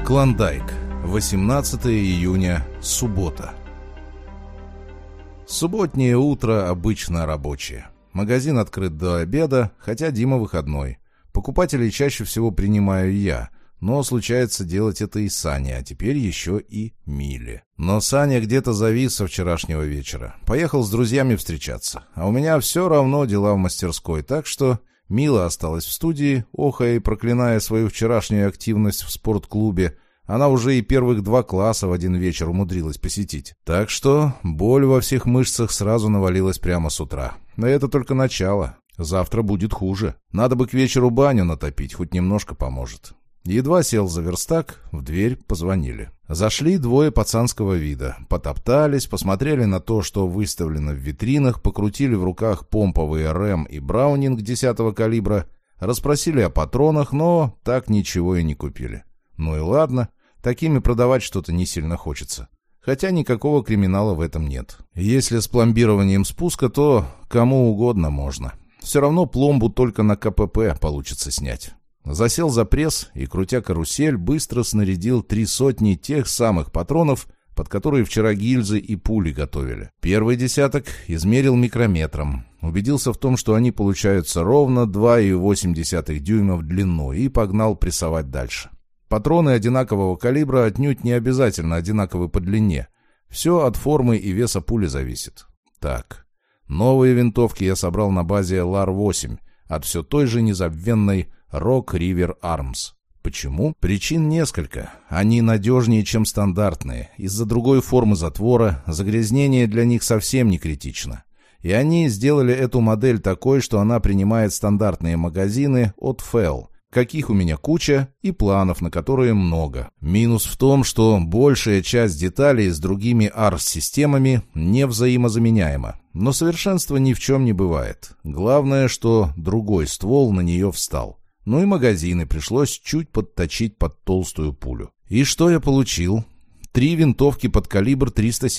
Клондайк. 18 июня. Суббота. Субботнее утро обычно рабочее. Магазин открыт до обеда, хотя Дима выходной. Покупателей чаще всего принимаю я, но случается делать это и Саня, а теперь еще и Миле. Но Саня где-то завис со вчерашнего вечера. Поехал с друзьями встречаться. А у меня все равно дела в мастерской, так что Мила осталась в студии, охая и проклиная свою вчерашнюю активность в спортклубе. Она уже и первых 2 класса в один вечер умудрилась посетить. Так что боль во всех мышцах сразу навалилась прямо с утра. Но это только начало. Завтра будет хуже. Надо бы к вечеру баню натопить, хоть немножко поможет. Едва сел за верстак, в дверь позвонили. Зашли 2 пацанского вида. Потоптались, посмотрели на то, что выставлено в витринах, покрутили в руках помповые рэм и браунинг 10-го калибра, расспросили о патронах, но так ничего и не купили. Ну и ладно, такими продавать что-то не сильно хочется. Хотя никакого криминала в этом нет. Если с пломбированием спуска, то кому угодно можно. Все равно пломбу только на КПП получится снять. Засел за пресс и, крутя карусель, быстро снарядил 3 сотни тех самых патронов, под которые вчера гильзы и пули готовили. Первый десяток измерил микрометром. Убедился в том, что они получаются ровно 2,8 дюйма в длину, и погнал прессовать дальше. Патроны одинакового калибра отнюдь не обязательно одинаковы по длине. Все от формы и веса пули зависит. Так, новые винтовки я собрал на базе LAR-8 от все той же незабвенной Rock River Arms. Почему? Причин несколько. Они надежнее, чем стандартные. Из-за другой формы затвора загрязнение для них совсем не критично. И они сделали эту модель такой, что она принимает стандартные магазины от FEL, каких у меня куча, и планов, на которые много. Минус в том, что большая часть деталей с другими ARS-системами не взаимозаменяема. Но совершенства ни в чем не бывает. Главное, что другой ствол на нее встал. Ну и магазины пришлось чуть подточить под толстую пулю. И что я получил? 3 винтовки под калибр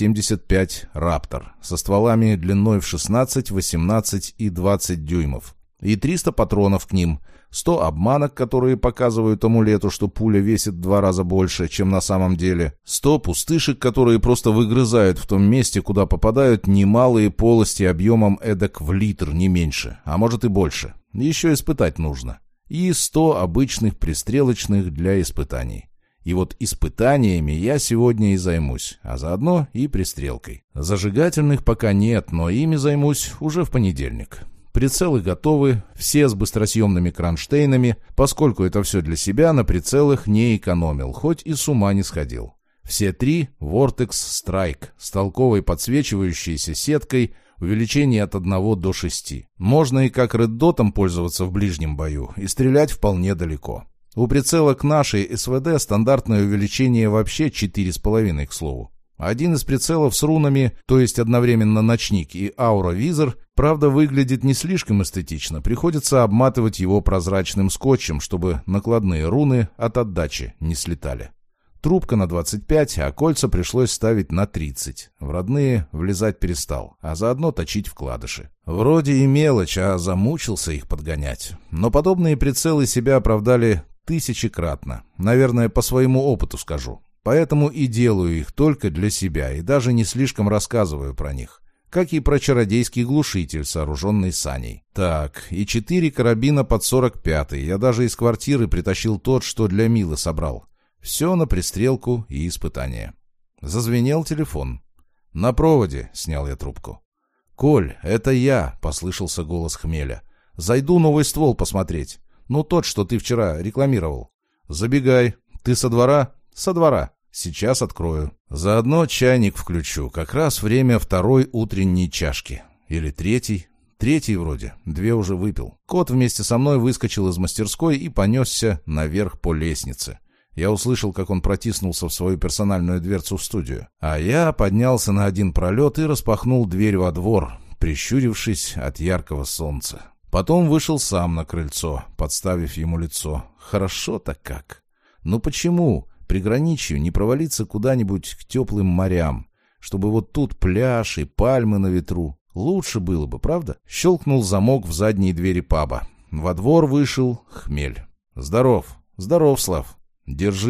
375 «Раптор» со стволами длиной в 16, 18 и 20 дюймов. И 300 патронов к ним, 100 обманок, которые показывают амулету, что пуля весит в 2 раза больше, чем на самом деле, 100 пустышек, которые просто выгрызают в том месте, куда попадают немалые полости объемом эдак в литр, не меньше, а может и больше. Еще испытать нужно. И 100 обычных пристрелочных для испытаний. И вот испытаниями я сегодня и займусь, а заодно и пристрелкой. Зажигательных пока нет, но ими займусь уже в понедельник. Прицелы готовы, все с быстросъемными кронштейнами, поскольку это все для себя, на прицелах не экономил, хоть и с ума не сходил. Все 3 Vortex Strike с толковой подсвечивающейся сеткой, увеличение от 1 до 6. Можно и как реддотом пользоваться в ближнем бою, и стрелять вполне далеко. У прицела к нашей СВД стандартное увеличение вообще 4,5, к слову. Один из прицелов с рунами, то есть одновременно ночник и аура-визор, правда, выглядит не слишком эстетично, приходится обматывать его прозрачным скотчем, чтобы накладные руны от отдачи не слетали. Трубка на 25, а кольца пришлось ставить на 30. В родные влезать перестал, а заодно точить вкладыши. Вроде и мелочь, а замучился их подгонять. Но подобные прицелы себя оправдали тысячекратно. Наверное, по своему опыту скажу. Поэтому и делаю их только для себя, и даже не слишком рассказываю про них. Как и про чародейский глушитель, сооруженный Саней. Так, и 4 карабина под 45-й. Я даже из квартиры притащил тот, что для Милы собрал. Все на пристрелку и испытания. Зазвенел телефон. «На проводе», — снял я трубку. «Коль, это я», — послышался голос Хмеля. «Зайду новый ствол посмотреть. Ну, тот, что ты вчера рекламировал». «Забегай. Ты со двора?» «Со двора. Сейчас открою. Заодно чайник включу. Как раз время 2-й утренней чашки. Или 3-й. 3-й вроде. 2 уже выпил». Кот вместе со мной выскочил из мастерской и понесся наверх по лестнице. Я услышал, как он протиснулся в свою персональную дверцу в студию. А я поднялся на 1 пролет и распахнул дверь во двор, прищурившись от яркого солнца. Потом вышел сам на крыльцо, подставив ему лицо. Хорошо-то как. Ну почему приграничью не провалиться куда-нибудь к теплым морям, чтобы вот тут пляж и пальмы на ветру? Лучше было бы, правда? Щелкнул замок в задней двери паба. Во двор вышел Хмель. «Здоров». «Здоров, Слав». «Держи».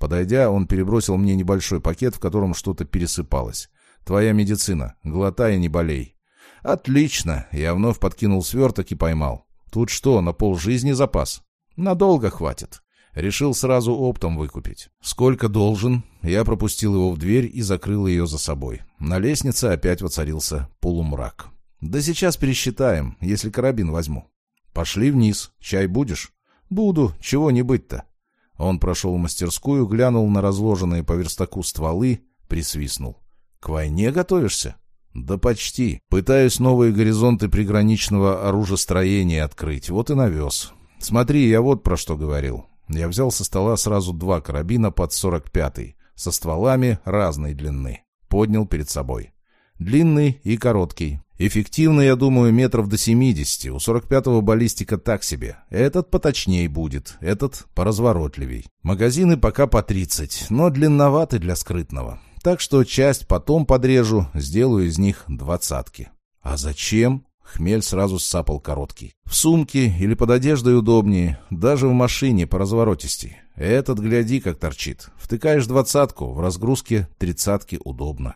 Подойдя, он перебросил мне небольшой пакет, в котором что-то пересыпалось. «Твоя медицина. Глотай и не болей». «Отлично!» Я вновь подкинул сверток и поймал. «Тут что, на полжизни запас?» «Надолго хватит». Решил сразу оптом выкупить. «Сколько должен?» Я пропустил его в дверь и закрыл ее за собой. На лестнице опять воцарился полумрак. «Да сейчас пересчитаем, если карабин возьму». «Пошли вниз. Чай будешь?» «Буду. Чего не быть-то?» Он прошел в мастерскую, глянул на разложенные по верстаку стволы, присвистнул. «К войне готовишься?» «Да почти. Пытаюсь новые горизонты приграничного оружестроения открыть. Вот и навез. Смотри, я вот про что говорил». Я взял со стола сразу 2 карабина под 45-й, со стволами разной длины. Поднял перед собой. Длинный и короткий. Эффективно, я думаю, метров до 70. У 45-го баллистика так себе. Этот поточнее будет, этот поразворотливей. Магазины пока по 30, но длинноваты для скрытного. Так что часть потом подрежу, сделаю из них 20-ки. А зачем? Хмель сразу сцапал короткий. В сумке или под одеждой удобнее, даже в машине поразворотистей. Этот, гляди, как торчит. Втыкаешь 20-ку, в разгрузке 30-ки удобно.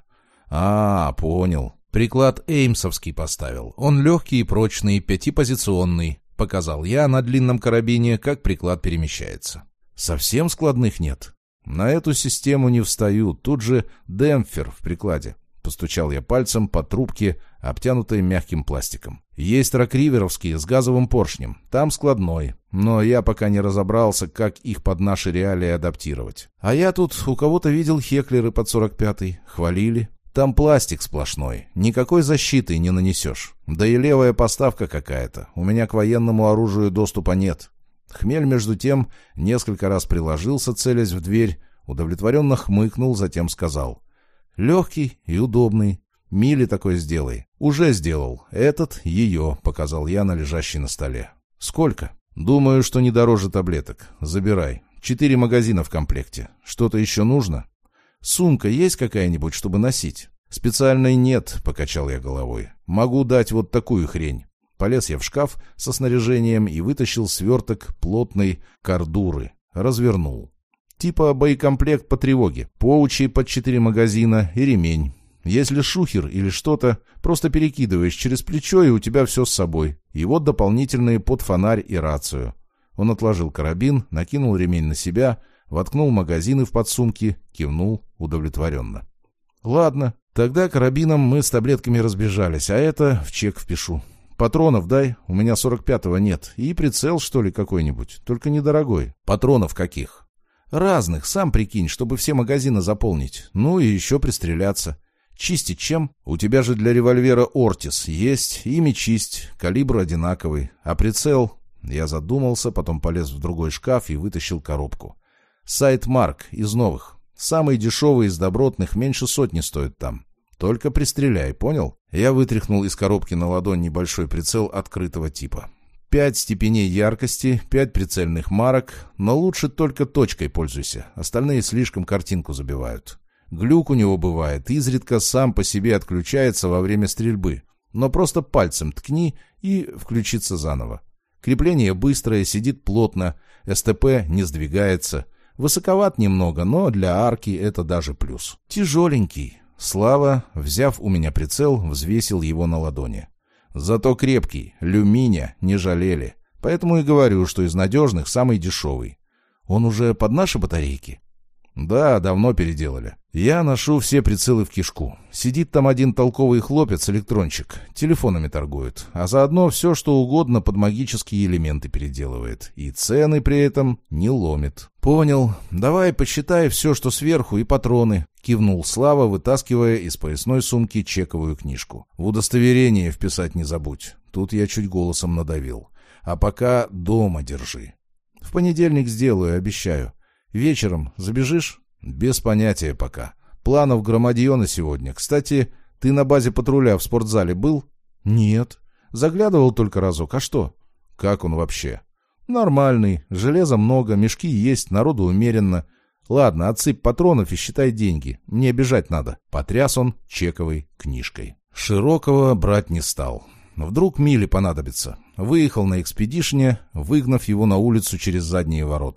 А, понял. Приклад эймсовский поставил. Он легкий и прочный, 5-позиционный. Показал я на длинном карабине, как приклад перемещается. Совсем складных нет. На эту систему не встаю, тут же демпфер в прикладе. Постучал я пальцем по трубке, обтянутой мягким пластиком. Есть рокриверовские с газовым поршнем, там складной. Но я пока не разобрался, как их под наши реалии адаптировать. А я тут у кого-то видел хеклеры под 45-й, хвалили. Там пластик сплошной, никакой защиты не нанесешь. Да и левая поставка какая-то, у меня к военному оружию доступа нет. Хмель, между тем, несколько раз приложился, целясь в дверь, удовлетворенно хмыкнул, затем сказал: «Легкий и удобный. Мили такой сделай». «Уже сделал. Этот ее», — показал я на лежащий на столе. «Сколько?» «Думаю, что не дороже таблеток. Забирай. 4 магазина в комплекте. Что-то еще нужно?» «Сумка есть какая-нибудь, чтобы носить?» «Специальной нет», — покачал я головой. «Могу дать вот такую хрень». Полез я в шкаф со снаряжением и вытащил сверток плотной кордуры. Развернул. Типа боекомплект по тревоге. Поучи под 4 магазина и ремень. Если шухер или что-то, просто перекидываешь через плечо, и у тебя все с собой. И вот дополнительные под фонарь и рацию. Он отложил карабин, накинул ремень на себя, воткнул магазины в подсумки, кивнул удовлетворенно. «Ладно, тогда карабином мы с таблетками разбежались, а это в чек впишу. Патронов дай, у меня 45-го нет. И прицел, что ли, какой-нибудь, только недорогой». «Патронов каких?» «Разных, сам прикинь, чтобы все магазины заполнить. Ну и еще пристреляться». «Чистить чем? У тебя же для револьвера Ортис есть, ими чисть, калибр одинаковый. А прицел...» Я задумался, потом полез в другой шкаф и вытащил коробку. «Сайт Марк из новых. Самый дешевый из добротных, меньше 100 стоит там. Только пристреляй, понял?» Я вытряхнул из коробки на ладонь небольшой прицел открытого типа. 5 степеней яркости, 5 прицельных марок, но лучше только точкой пользуйся, остальные слишком картинку забивают. Глюк у него бывает, изредка сам по себе отключается во время стрельбы, но просто пальцем ткни и включится заново. Крепление быстрое, сидит плотно, СТП не сдвигается. Высоковат немного, но для арки это даже плюс. Тяжеленький. Слава, взяв у меня прицел, взвесил его на ладони. Зато крепкий, люминя не жалели. Поэтому и говорю, что из надежных самый дешевый. Он уже под наши батарейки? Да, давно переделали. Я ношу все прицелы в кишку. Сидит там один толковый хлопец-электрончик, телефонами торгует, а заодно все, что угодно под магические элементы переделывает. И цены при этом не ломит. Понял. Давай посчитай все, что сверху, и патроны. Кивнул Слава, вытаскивая из поясной сумки чековую книжку. В удостоверение вписать не забудь. Тут я чуть голосом надавил. А пока дома держи. В понедельник сделаю, обещаю. Вечером забежишь? Без понятия пока. Планов громадье на сегодня. Кстати, ты на базе патруля в спортзале был? Нет. Заглядывал только разок. А что? Как он вообще? Нормальный. Железа много, мешки есть, народу умеренно. Ладно, отсыпь патронов и считай деньги. Мне бежать надо. Потряс он чековой книжкой. Широкого брать не стал. Вдруг Миле понадобится. Выехал на экспедишне, выгнав его на улицу через задние ворота.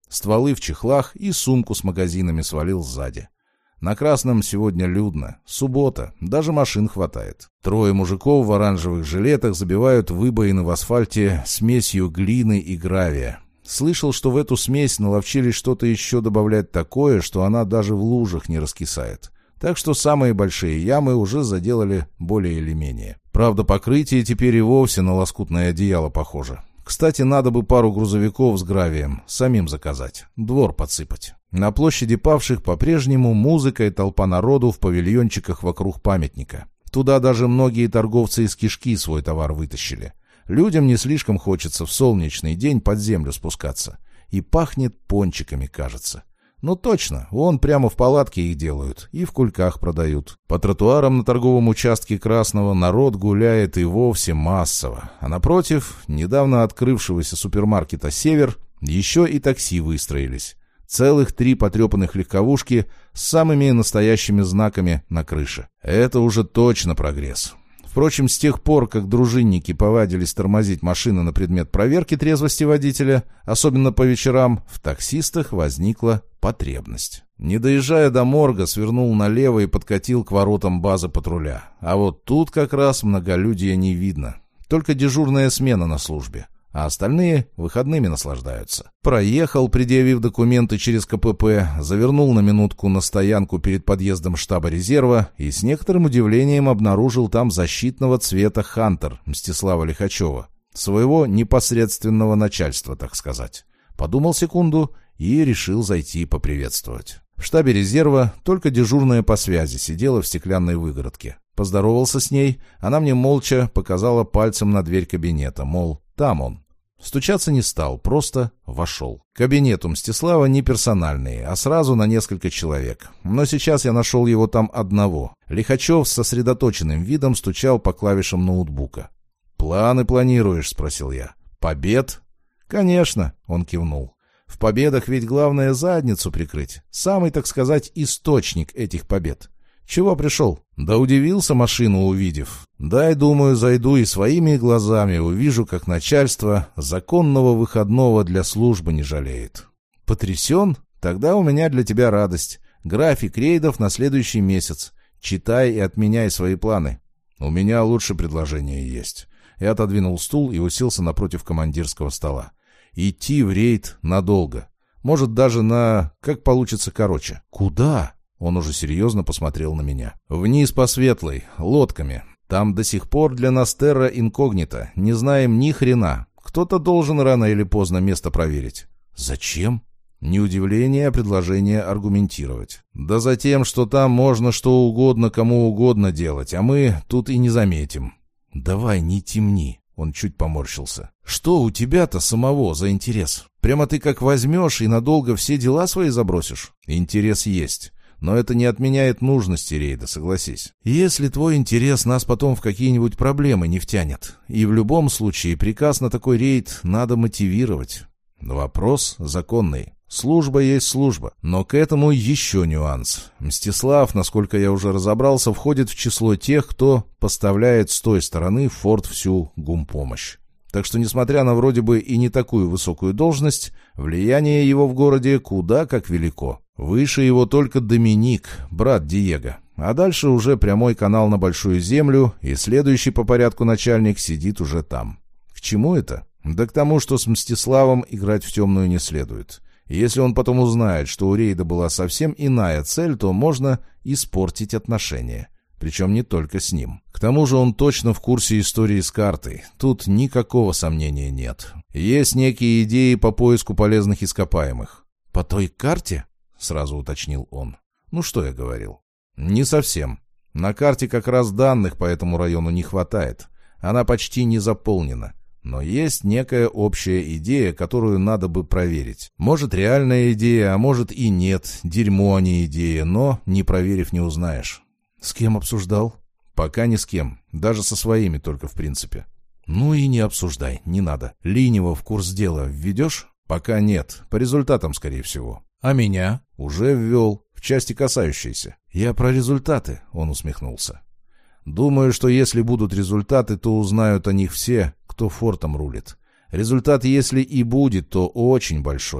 Стволы в чехлах и сумку с магазинами свалил сзади. На Красном сегодня людно. Суббота, даже машин хватает. 3 мужиков в оранжевых жилетах забивают выбоины в асфальте смесью глины и гравия. Слышал, что в эту смесь наловчились что-то еще добавлять такое, что она даже в лужах не раскисает. Так что самые большие ямы уже заделали более или менее. Правда, покрытие теперь и вовсе на лоскутное одеяло похоже. Кстати, надо бы пару грузовиков с гравием самим заказать, двор подсыпать. На площади павших по-прежнему музыка и толпа народу в павильончиках вокруг памятника. Туда даже многие торговцы из кишки свой товар вытащили. Людям не слишком хочется в солнечный день под землю спускаться. И пахнет пончиками, кажется. Ну точно, вон прямо в палатке их делают и в кульках продают. По тротуарам на торговом участке Красного народ гуляет и вовсе массово. А напротив недавно открывшегося супермаркета «Север» еще и такси выстроились. Целых 3 потрепанных легковушки с самыми настоящими знаками на крыше. Это уже точно прогресс. Впрочем, с тех пор, как дружинники повадились тормозить машины на предмет проверки трезвости водителя, особенно по вечерам, в таксистах возникла потребность. Не доезжая до морга, свернул налево и подкатил к воротам базы патруля. А вот тут как раз многолюдья не видно. Только дежурная смена на службе. А остальные выходными наслаждаются. Проехал, предъявив документы через КПП, завернул на минутку на стоянку перед подъездом штаба резерва и с некоторым удивлением обнаружил там защитного цвета «Хантер» Мстислава Лихачева, своего непосредственного начальства, так сказать. Подумал секунду и решил зайти поприветствовать. В штабе резерва только дежурная по связи сидела в стеклянной выгородке. Поздоровался с ней, она мне молча показала пальцем на дверь кабинета, мол, там он. Стучаться не стал, просто вошел. Кабинет у Мстислава не персональный, а сразу на несколько человек. Но сейчас я нашел его там одного. Лихачев с сосредоточенным видом стучал по клавишам ноутбука. «Планы планируешь?» — спросил я. «Побед?» «Конечно», — он кивнул. «В победах ведь главное задницу прикрыть. Самый, так сказать, источник этих побед. Чего пришел?» «Да удивился машину увидев. Дай, думаю, зайду и своими глазами увижу, как начальство законного выходного для службы не жалеет». «Потрясен? Тогда у меня для тебя радость. График рейдов на следующий месяц. Читай и отменяй свои планы». «У меня лучше предложение есть». Я отодвинул стул и уселся напротив командирского стола. «Идти в рейд надолго. Может, даже на... как получится короче». «Куда?» Он уже серьезно посмотрел на меня. «Вниз по Светлой, лодками. Там до сих пор для нас терра инкогнито. Не знаем ни хрена. Кто-то должен рано или поздно место проверить». «Зачем?» Не удивление, а предложение аргументировать. «Да за тем, что там можно что угодно кому угодно делать, а мы тут и не заметим». «Давай, не темни». Он чуть поморщился. «Что у тебя-то самого за интерес? Прямо ты как возьмешь и надолго все дела свои забросишь?» «Интерес есть. Но это не отменяет нужности рейда, согласись. Если твой интерес нас потом в какие-нибудь проблемы не втянет. И в любом случае приказ на такой рейд надо мотивировать. Вопрос законный. Служба есть служба. Но к этому еще нюанс. Мстислав, насколько я уже разобрался, входит в число тех, кто поставляет с той стороны в форт всю гумпомощь. Так что, несмотря на вроде бы и не такую высокую должность, влияние его в городе куда как велико. Выше его только Доминик, брат Диего. А дальше уже прямой канал на Большую Землю, и следующий по порядку начальник сидит уже там. К чему это? Да к тому, что с Мстиславом играть в темную не следует. Если он потом узнает, что у рейда была совсем иная цель, то можно испортить отношения. Причем не только с ним. К тому же он точно в курсе истории с картой. Тут никакого сомнения нет. Есть некие идеи по поиску полезных ископаемых. «По той карте?» — сразу уточнил он. «Ну что я говорил?» «Не совсем. На карте как раз данных по этому району не хватает. Она почти не заполнена. Но есть некая общая идея, которую надо бы проверить. Может, реальная идея, а может и нет. Дерьмо, а не идея, но, не проверив, не узнаешь». «С кем обсуждал?» «Пока ни с кем. Даже со своими только, в принципе». «Ну и не обсуждай, не надо. Линева в курс дела введешь?» «Пока нет. По результатам, скорее всего». «А меня?» «Уже ввел. В части касающейся». «Я про результаты», — он усмехнулся. «Думаю, что если будут результаты, то узнают о них все, кто фортом рулит. Результат, если и будет, то очень большой. В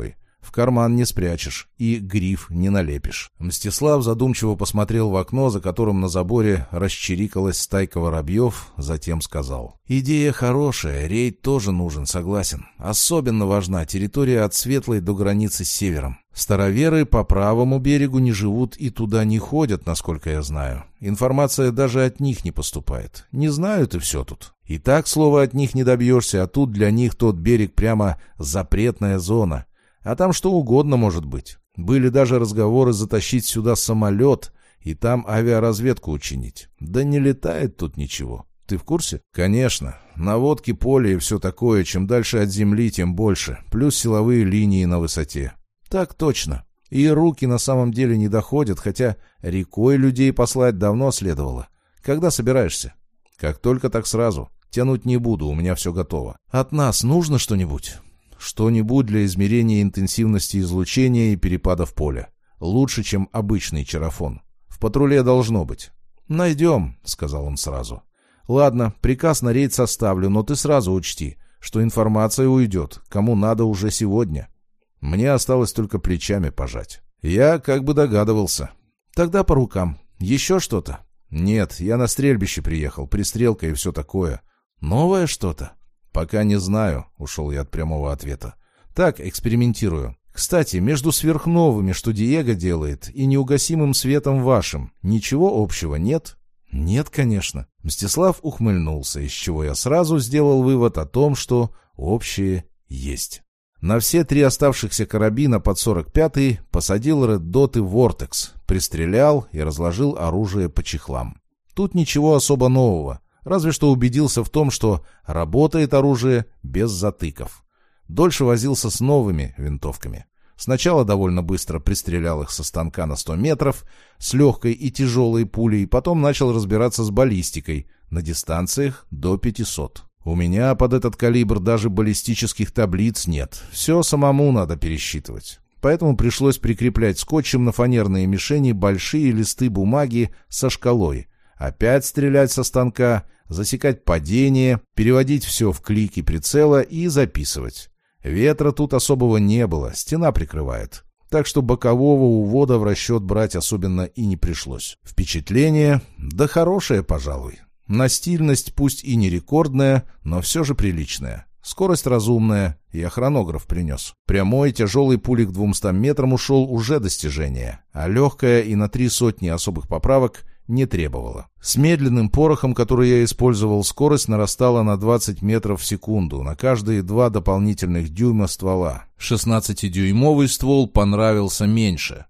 в карман не спрячешь и гриф не налепишь. Мстислав задумчиво посмотрел в окно, за которым на заборе расчирикалась стайка воробьев, затем сказал: «Идея хорошая, рейд тоже нужен, согласен. Особенно важна территория от Светлой до границы с севером. Староверы по правому берегу не живут и туда не ходят, насколько я знаю. Информация даже от них не поступает. Не знают и все тут. И так слова от них не добьешься, а тут для них тот берег прямо запретная зона. А там что угодно может быть. Были даже разговоры затащить сюда самолет и там авиаразведку учинить. Да не летает тут ничего. Ты в курсе?» «Конечно. Наводки поля и все такое. Чем дальше от земли, тем больше. Плюс силовые линии на высоте». «Так точно. И руки на самом деле не доходят, хотя рекой людей послать давно следовало. Когда собираешься?» «Как только, так сразу. Тянуть не буду, у меня все готово». «От нас нужно что-нибудь?» «Что-нибудь для измерения интенсивности излучения и перепадов поля. Лучше, чем обычный чарафон. В патруле должно быть». «Найдем», — сказал он сразу. «Ладно, приказ на рейд составлю, но ты сразу учти, что информация уйдет, кому надо уже сегодня». Мне осталось только плечами пожать. Я как бы догадывался. «Тогда по рукам. Еще что-то?» «Нет, я на стрельбище приехал, пристрелка и все такое». «Новое что-то?» «Пока не знаю», — ушел я от прямого ответа. «Так, экспериментирую. Кстати, между сверхновыми, что Диего делает, и неугасимым светом вашим, ничего общего нет?» «Нет, конечно». Мстислав ухмыльнулся, из чего я сразу сделал вывод о том, что общее есть. На все 3 оставшихся карабина под 45-й посадил Red-Dot и Vortex, пристрелял и разложил оружие по чехлам. Тут ничего особо нового, разве что убедился в том, что работает оружие без затыков. Дольше возился с новыми винтовками. Сначала довольно быстро пристрелял их со станка на 100 метров с легкой и тяжелой пулей, потом начал разбираться с баллистикой на дистанциях до 500. У меня под этот калибр даже баллистических таблиц нет. Все самому надо пересчитывать. Поэтому пришлось прикреплять скотчем на фанерные мишени большие листы бумаги со шкалой. Опять стрелять со станка, засекать падение, переводить все в клики прицела и записывать. Ветра тут особого не было, стена прикрывает. Так что бокового увода в расчет брать особенно и не пришлось. Впечатление, да хорошее, пожалуй. Настильность пусть и не рекордная, но все же приличная. Скорость разумная, я хронограф принес. Прямой тяжелый пули к 200 метрам ушел уже достижение, а легкая и на 300 особых поправок не требовала. С медленным порохом, который я использовал, скорость нарастала на 20 метров в секунду на каждые 2 дополнительных дюйма ствола. 16-дюймовый ствол понравился меньше,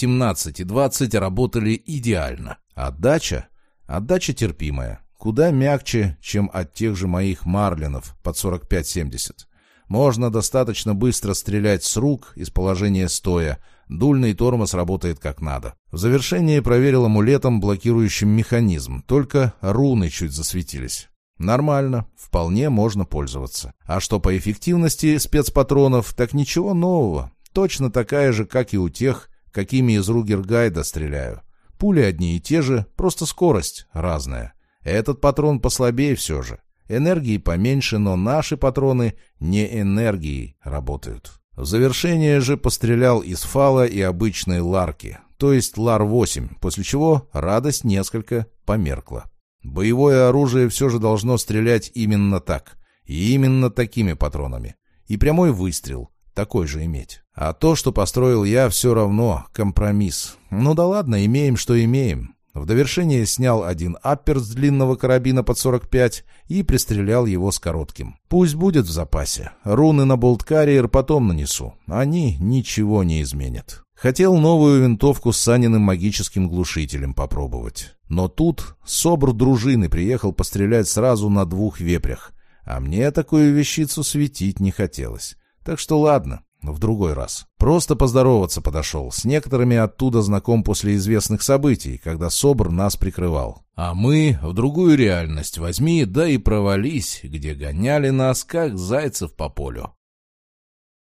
18 и 20 работали идеально. Отдача терпимая. Куда мягче, чем от тех же моих Марлинов под 45-70. Можно достаточно быстро стрелять с рук из положения стоя. Дульный тормоз работает как надо. В завершение проверил амулетом, блокирующим механизм. Только руны чуть засветились. Нормально, вполне можно пользоваться. А что по эффективности спецпатронов, так ничего нового. Точно такая же, как и у тех, какими из Ругер-Гайда стреляю. Пули одни и те же, просто скорость разная. Этот патрон послабее все же. Энергии поменьше, но наши патроны не энергией работают. В завершение же пострелял из фала и обычной ларки, то есть Лар-8, после чего радость несколько померкла. Боевое оружие все же должно стрелять именно так, и именно такими патронами. И прямой выстрел такой же иметь. А то, что построил я, все равно компромисс. Ну да ладно, имеем, что имеем. В довершение снял один аппер с длинного карабина под 45 и пристрелял его с коротким. Пусть будет в запасе. Руны на болт-карриер потом нанесу. Они ничего не изменят. Хотел новую винтовку с Саниным магическим глушителем попробовать. Но тут СОБР дружины приехал пострелять сразу на 2 вепрях. А мне такую вещицу светить не хотелось. Так что ладно. В другой раз. Просто поздороваться подошел. С некоторыми оттуда знаком после известных событий, когда СОБР нас прикрывал. А мы в другую реальность возьми, да и провались, где гоняли нас, как зайцев по полю.